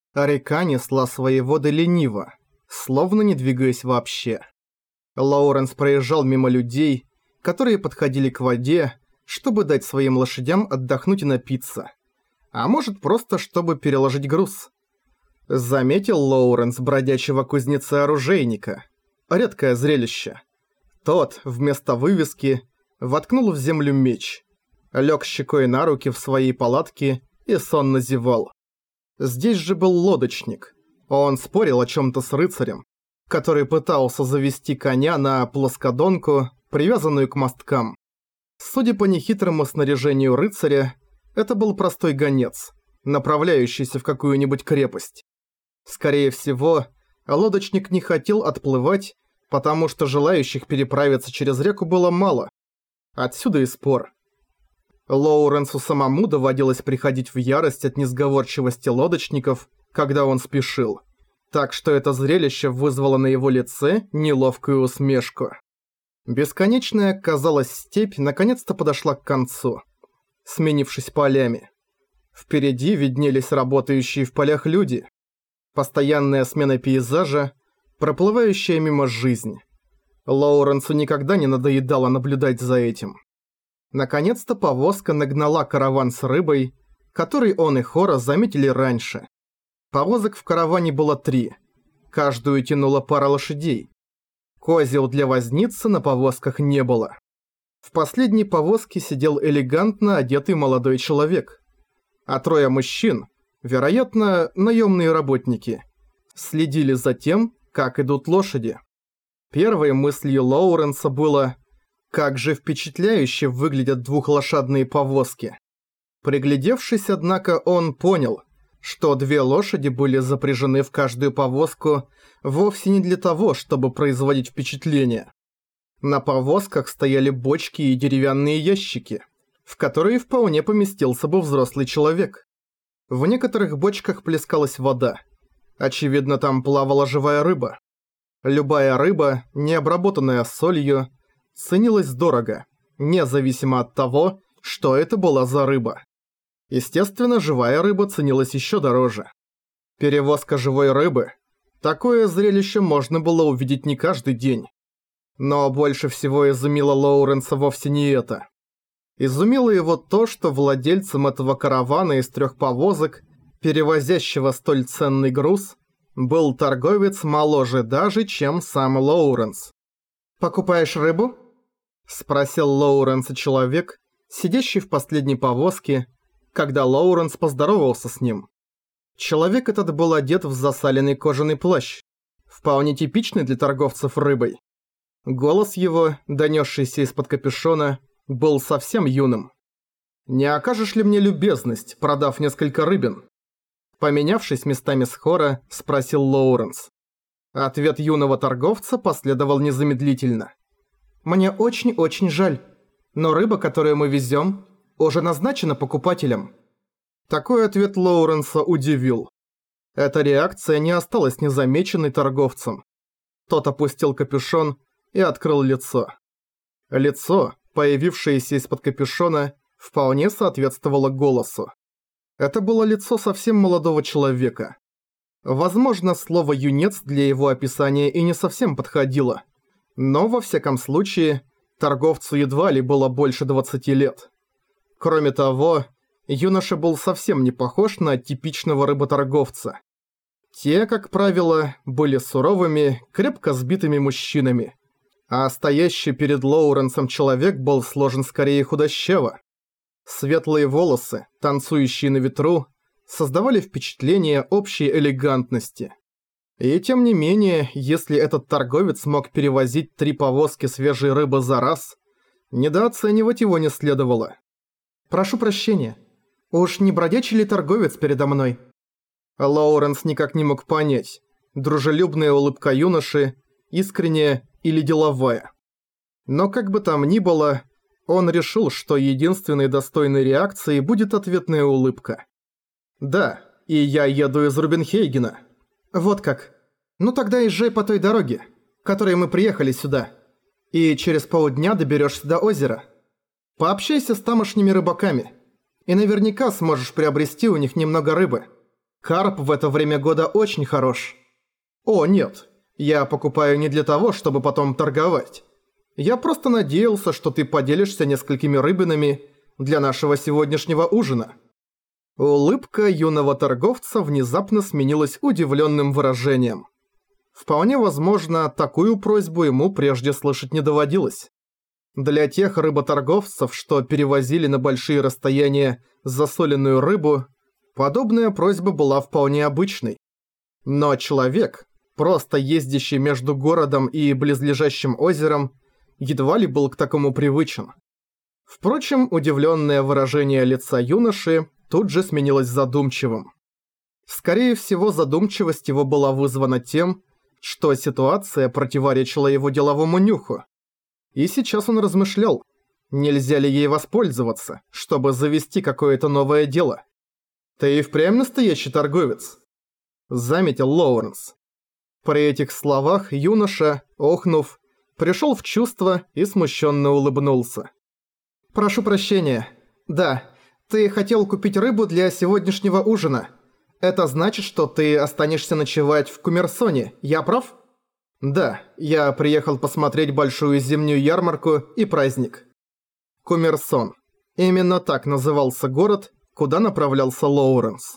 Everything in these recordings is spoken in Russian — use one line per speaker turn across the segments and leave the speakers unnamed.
а река несла свои воды лениво, словно не двигаясь вообще. Лоуренс проезжал мимо людей, которые подходили к воде, чтобы дать своим лошадям отдохнуть и напиться. А может, просто чтобы переложить груз. Заметил Лоуренс бродячего кузнеца-оружейника. Редкое зрелище. Тот, вместо вывески, воткнул в землю меч, лег щекой на руки в своей палатке и сонно зевал. Здесь же был лодочник. Он спорил о чем-то с рыцарем, который пытался завести коня на плоскодонку, привязанную к мосткам. Судя по нехитрому снаряжению рыцаря, это был простой гонец, направляющийся в какую-нибудь крепость. Скорее всего, лодочник не хотел отплывать, потому что желающих переправиться через реку было мало. Отсюда и спор. Лоуренсу самому доводилось приходить в ярость от несговорчивости лодочников, когда он спешил. Так что это зрелище вызвало на его лице неловкую усмешку. Бесконечная, казалось, степь наконец-то подошла к концу, сменившись полями. Впереди виднелись работающие в полях люди. Постоянная смена пейзажа, проплывающая мимо жизнь. Лоуренсу никогда не надоедало наблюдать за этим. Наконец-то повозка нагнала караван с рыбой, который он и Хора заметили раньше. Повозок в караване было 3. Каждую тянула пара лошадей. Козел для возницы на повозках не было. В последней повозке сидел элегантно одетый молодой человек. А 3 мужчин, вероятно, наемные работники, следили за тем, как идут лошади. Первой мыслью Лоуренса было, как же впечатляюще выглядят двухлошадные повозки. Приглядевшись, однако, он понял, что 2 лошади были запряжены в каждую повозку вовсе не для того, чтобы производить впечатление. На повозках стояли бочки и деревянные ящики, в которые вполне поместился бы взрослый человек. В некоторых бочках плескалась вода. Очевидно, там плавала живая рыба. Любая рыба, не обработанная солью, ценилась дорого, независимо от того, что это была за рыба. Естественно, живая рыба ценилась еще дороже. Перевозка живой рыбы – такое зрелище можно было увидеть не каждый день. Но больше всего изумило Лоуренса вовсе не это. Изумило его то, что владельцем этого каравана из 3 повозок, перевозящего столь ценный груз, был торговец моложе даже, чем сам Лоуренс. «Покупаешь рыбу?» – спросил Лоуренса человек, сидящий в последней повозке, когда Лоуренс поздоровался с ним. Человек этот был одет в засаленный кожаный плащ, вполне типичный для торговцев рыбой. Голос его, донесшийся из-под капюшона, был совсем юным. «Не окажешь ли мне любезность, продав несколько рыбин?» Поменявшись местами с Хора, спросил Лоуренс. Ответ юного торговца последовал незамедлительно. «Мне очень-очень жаль, но рыба, которую мы везем, уже назначена покупателем». Такой ответ Лоуренса удивил. Эта реакция не осталась незамеченной торговцем. Тот опустил капюшон и открыл лицо. Лицо, появившееся из-под капюшона, вполне соответствовало голосу. Это было лицо совсем молодого человека. Возможно, слово «юнец» для его описания и не совсем подходило. Но, во всяком случае, торговцу едва ли было больше 20 лет. Кроме того, юноша был совсем не похож на типичного рыботорговца. Те, как правило, были суровыми, крепко сбитыми мужчинами. А стоящий перед Лоуренсом человек был сложен скорее худощаво. Светлые волосы, танцующие на ветру, создавали впечатление общей элегантности. И тем не менее, если этот торговец мог перевозить 3 повозки свежей рыбы за раз, недооценивать его не следовало. «Прошу прощения, уж не бродячий ли торговец передо мной?» Лоуренс никак не мог понять, дружелюбная улыбка юноши, искренняя или деловая. Но как бы там ни было, он решил, что единственной достойной реакцией будет ответная улыбка. «Да, и я еду из Рубинхейгена». «Вот как. Ну тогда езжай по той дороге, которой мы приехали сюда, и через полдня доберешься до озера. Пообщайся с тамошними рыбаками, и наверняка сможешь приобрести у них немного рыбы. Карп в это время года очень хорош. О, нет, я покупаю не для того, чтобы потом торговать. Я просто надеялся, что ты поделишься несколькими рыбинами для нашего сегодняшнего ужина». Улыбка юного торговца внезапно сменилась удивленным выражением. Вполне возможно, такую просьбу ему прежде слышать не доводилось. Для тех рыботорговцев, что перевозили на большие расстояния засоленную рыбу, подобная просьба была вполне обычной. Но человек, просто ездящий между городом и близлежащим озером, едва ли был к такому привычен. Впрочем, удивленное выражение лица юноши тут же сменилось задумчивым. Скорее всего, задумчивость его была вызвана тем, что ситуация противоречила его деловому нюху. И сейчас он размышлял, нельзя ли ей воспользоваться, чтобы завести какое-то новое дело. «Ты и впрямь настоящий торговец», — заметил Лоуренс. При этих словах юноша, охнув, пришел в чувство и смущенно улыбнулся. «Прошу прощения. Да, ты хотел купить рыбу для сегодняшнего ужина. Это значит, что ты останешься ночевать в Кумерсоне, я прав?» «Да, я приехал посмотреть большую зимнюю ярмарку и праздник». Кумерсон. Именно так назывался город, куда направлялся Лоуренс.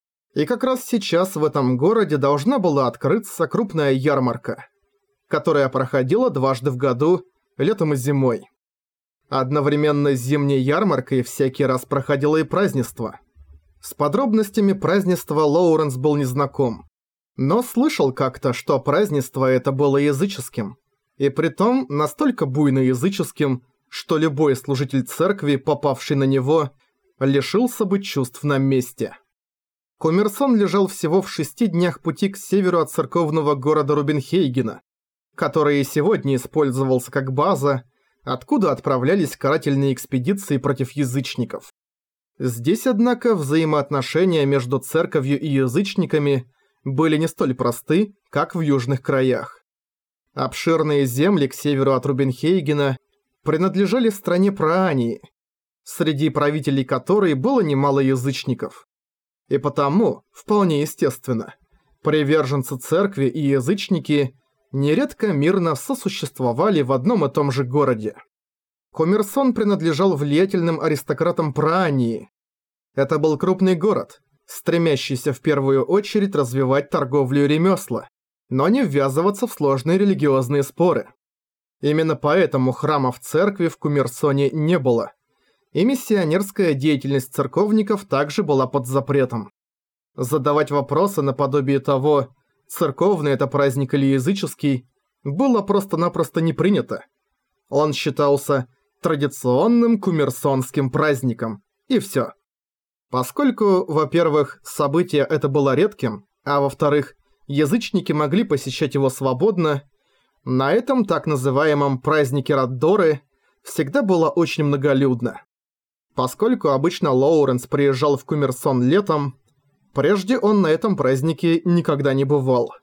И как раз сейчас в этом городе должна была открыться крупная ярмарка, которая проходила дважды в году, летом и зимой. Одновременно с зимней ярмаркой всякий раз проходило и празднество. С подробностями празднества Лоуренс был не знаком, но слышал как-то, что празднество это было языческим, и притом настолько буйно языческим, что любой служитель церкви, попавший на него, лишился бы чувств на месте. Кумерсон лежал всего в 6 днях пути к северу от церковного города Рубинхейгена, который и сегодня использовался как база, откуда отправлялись карательные экспедиции против язычников. Здесь, однако, взаимоотношения между церковью и язычниками были не столь просты, как в южных краях. Обширные земли к северу от Рубинхейгена принадлежали стране Праании, среди правителей которой было немало язычников. И потому, вполне естественно, приверженцы церкви и язычники нередко мирно сосуществовали в одном и том же городе. Кумерсон принадлежал влиятельным аристократам Праании. Это был крупный город, стремящийся в первую очередь развивать торговлю и ремесла, но не ввязываться в сложные религиозные споры. Именно поэтому храмов церкви в Кумерсоне не было, и миссионерская деятельность церковников также была под запретом. Задавать вопросы наподобие того, церковный это праздник или языческий, было просто-напросто не принято. Он считался традиционным кумерсонским праздником, и всё. Поскольку, во-первых, событие это было редким, а во-вторых, язычники могли посещать его свободно, на этом так называемом празднике Раддоры всегда было очень многолюдно. Поскольку обычно Лоуренс приезжал в Кумерсон летом, прежде он на этом празднике никогда не бывал.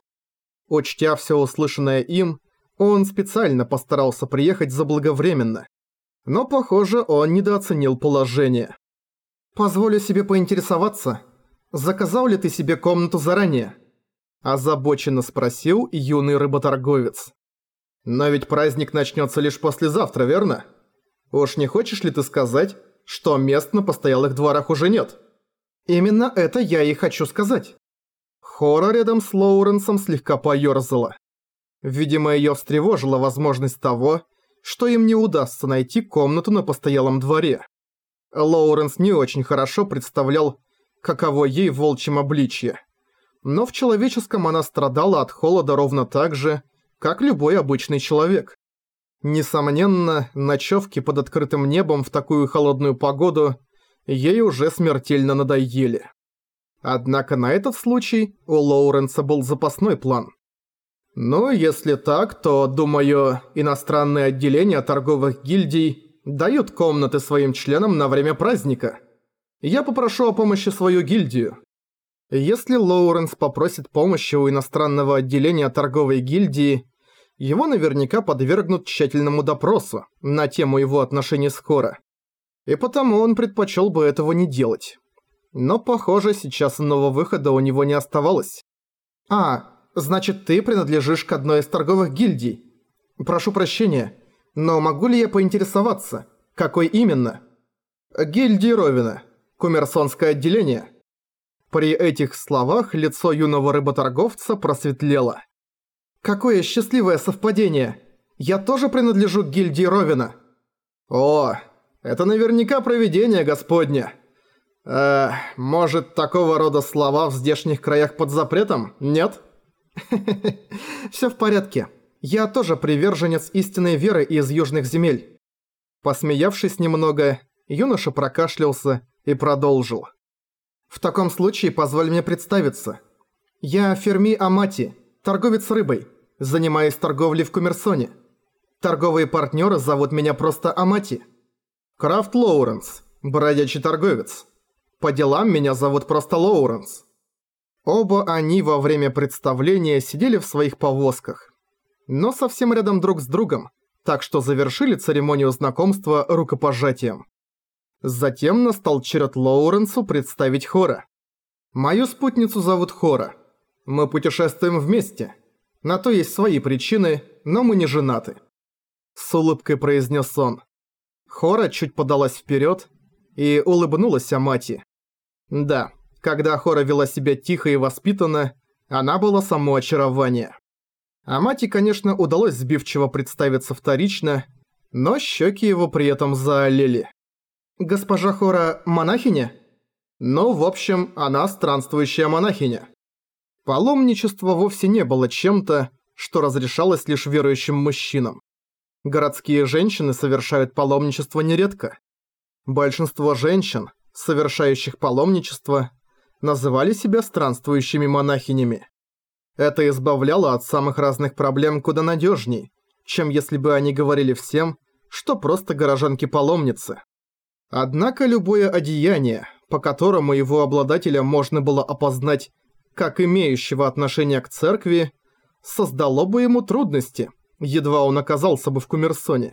Учтя все услышанное им, он специально постарался приехать заблаговременно. Но, похоже, он недооценил положение. «Позволю себе поинтересоваться, заказал ли ты себе комнату заранее?» Озабоченно спросил юный рыботорговец. «Но ведь праздник начнется лишь послезавтра, верно? Уж не хочешь ли ты сказать, что мест на постоялых дворах уже нет?» «Именно это я и хочу сказать». Хора рядом с Лоуренсом слегка поёрзала. Видимо, её встревожила возможность того, что им не удастся найти комнату на постоялом дворе. Лоуренс не очень хорошо представлял, каково ей в волчьем обличье. Но в человеческом она страдала от холода ровно так же, как любой обычный человек. Несомненно, ночевки под открытым небом в такую холодную погоду ей уже смертельно надоели. Однако на этот случай у Лоуренса был запасной план. Ну, если так, то, думаю, иностранные отделения торговых гильдий дают комнаты своим членам на время праздника. Я попрошу о помощи свою гильдию. Если Лоуренс попросит помощи у иностранного отделения торговой гильдии, его наверняка подвергнут тщательному допросу на тему его отношений с Хора. И потому он предпочел бы этого не делать. Но, похоже, сейчас иного выхода у него не оставалось. Значит, ты принадлежишь к одной из торговых гильдий. Прошу прощения, но могу ли я поинтересоваться, какой именно? Гильдии Ровина. Кумерсонское отделение. При этих словах лицо юного рыботорговца просветлело. Какое счастливое совпадение! Я тоже принадлежу к гильдии Ровина. О, это наверняка провидение Господне. Может, такого рода слова в здешних краях под запретом, нет? Всё в порядке. Я тоже приверженец истинной веры из южных земель. Посмеявшись немного, юноша прокашлялся и продолжил. В таком случае позволь мне представиться. Я Ферми Амати, торговец рыбой, занимаюсь торговлей в Кумерсоне. Торговые партнеры зовут меня просто Амати. Крафт Лоуренс, бродячий торговец. По делам меня зовут просто Лоуренс. Оба они во время представления сидели в своих повозках, но совсем рядом друг с другом, так что завершили церемонию знакомства рукопожатием. Затем настал черед Лоуренсу представить Хора. «Мою спутницу зовут Хора. Мы путешествуем вместе. На то есть свои причины, но мы не женаты», — с улыбкой произнес он. Хора чуть подалась вперед и улыбнулась Амати. Да, когда Хора вела себя тихо и воспитанно, она была само очарование. Амати, конечно, удалось сбивчиво представиться вторично, но щеки его при этом заолели. «Госпожа Хора монахиня?» Ну, в общем, она странствующая монахиня. Паломничество вовсе не было чем-то, что разрешалось лишь верующим мужчинам. Городские женщины совершают паломничество нередко. Большинство женщин, совершающих паломничество, называли себя странствующими монахинями. Это избавляло от самых разных проблем куда надежней, чем если бы они говорили всем, что просто горожанки-паломницы. Однако любое одеяние, по которому его обладателя можно было опознать как имеющего отношение к церкви, создало бы ему трудности, едва он оказался бы в Кумерсоне.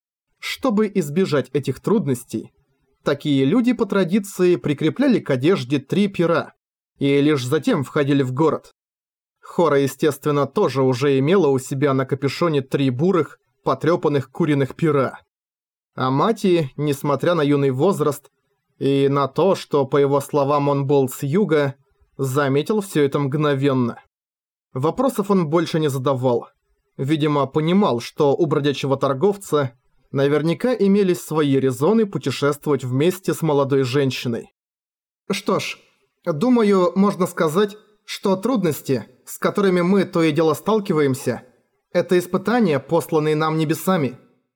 Чтобы избежать этих трудностей, такие люди по традиции прикрепляли к одежде 3 пера и лишь затем входили в город. Хора, естественно, тоже уже имела у себя на капюшоне 3 бурых, потрёпанных куриных пера. А Мати, несмотря на юный возраст и на то, что, по его словам, он был с юга, заметил всё это мгновенно. Вопросов он больше не задавал. Видимо, понимал, что у бродячего торговца наверняка имелись свои резоны путешествовать вместе с молодой женщиной. Что ж, думаю, можно сказать, что трудности, с которыми мы то и дело сталкиваемся, это испытания, посланные нам небесами.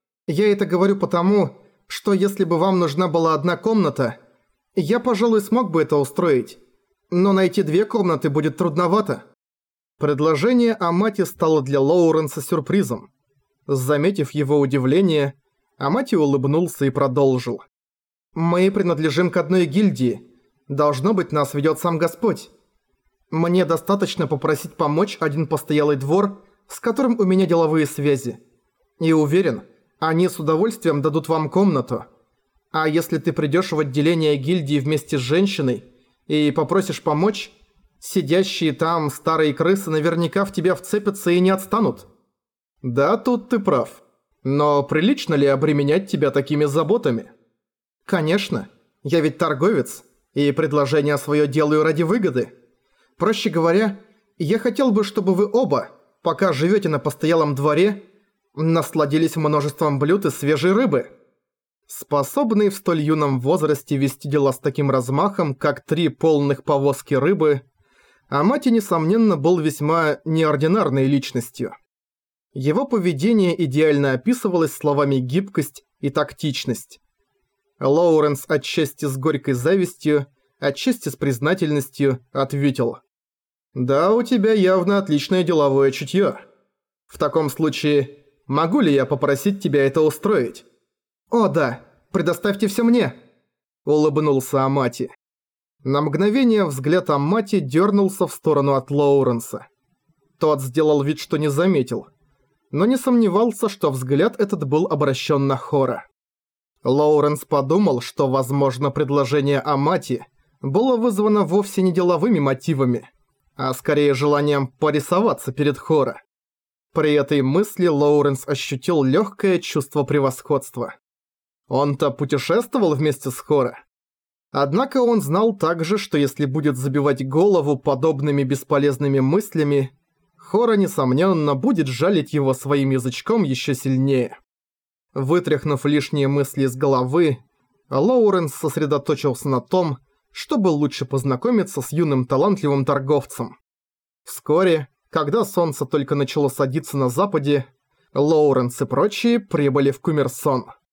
Я это говорю потому, что если бы вам нужна была одна комната, я, пожалуй, смог бы это устроить. Но найти 2 комнаты будет трудновато. Предложение Амати стало для Лоуренса сюрпризом. Заметив его удивление, Амати улыбнулся и продолжил. «Мы принадлежим к одной гильдии. Должно быть, нас ведет сам Господь. Мне достаточно попросить помочь один постоялый двор, с которым у меня деловые связи. И уверен, они с удовольствием дадут вам комнату. А если ты придешь в отделение гильдии вместе с женщиной и попросишь помочь, сидящие там старые крысы наверняка в тебя вцепятся и не отстанут». «Да, тут ты прав. Но прилично ли обременять тебя такими заботами?» «Конечно. Я ведь торговец, и предложение свое делаю ради выгоды. Проще говоря, я хотел бы, чтобы вы оба, пока живете на постоялом дворе, насладились множеством блюд из свежей рыбы». Способный в столь юном возрасте вести дела с таким размахом, как 3 полных повозки рыбы, Амати, несомненно, был весьма неординарной личностью. Его поведение идеально описывалось словами «гибкость» и «тактичность». Лоуренс отчасти с горькой завистью, отчасти с признательностью ответил: «Да, у тебя явно отличное деловое чутье. В таком случае, могу ли я попросить тебя это устроить?» «О да, предоставьте все мне», — улыбнулся Амати. На мгновение взгляд Амати дернулся в сторону от Лоуренса. Тот сделал вид, что не заметил, но не сомневался, что взгляд этот был обращен на Хора. Лоуренс подумал, что, возможно, предложение Амати было вызвано вовсе не деловыми мотивами, а скорее желанием порисоваться перед Хора. При этой мысли Лоуренс ощутил легкое чувство превосходства. Он-то путешествовал вместе с Хора. Однако он знал также, что если будет забивать голову подобными бесполезными мыслями, Хора, несомненно, будет жалить его своим язычком еще сильнее. Вытряхнув лишние мысли из головы, Лоуренс сосредоточился на том, чтобы лучше познакомиться с юным талантливым торговцем. Вскоре, когда солнце только начало садиться на западе, Лоуренс и прочие прибыли в Кумерсон.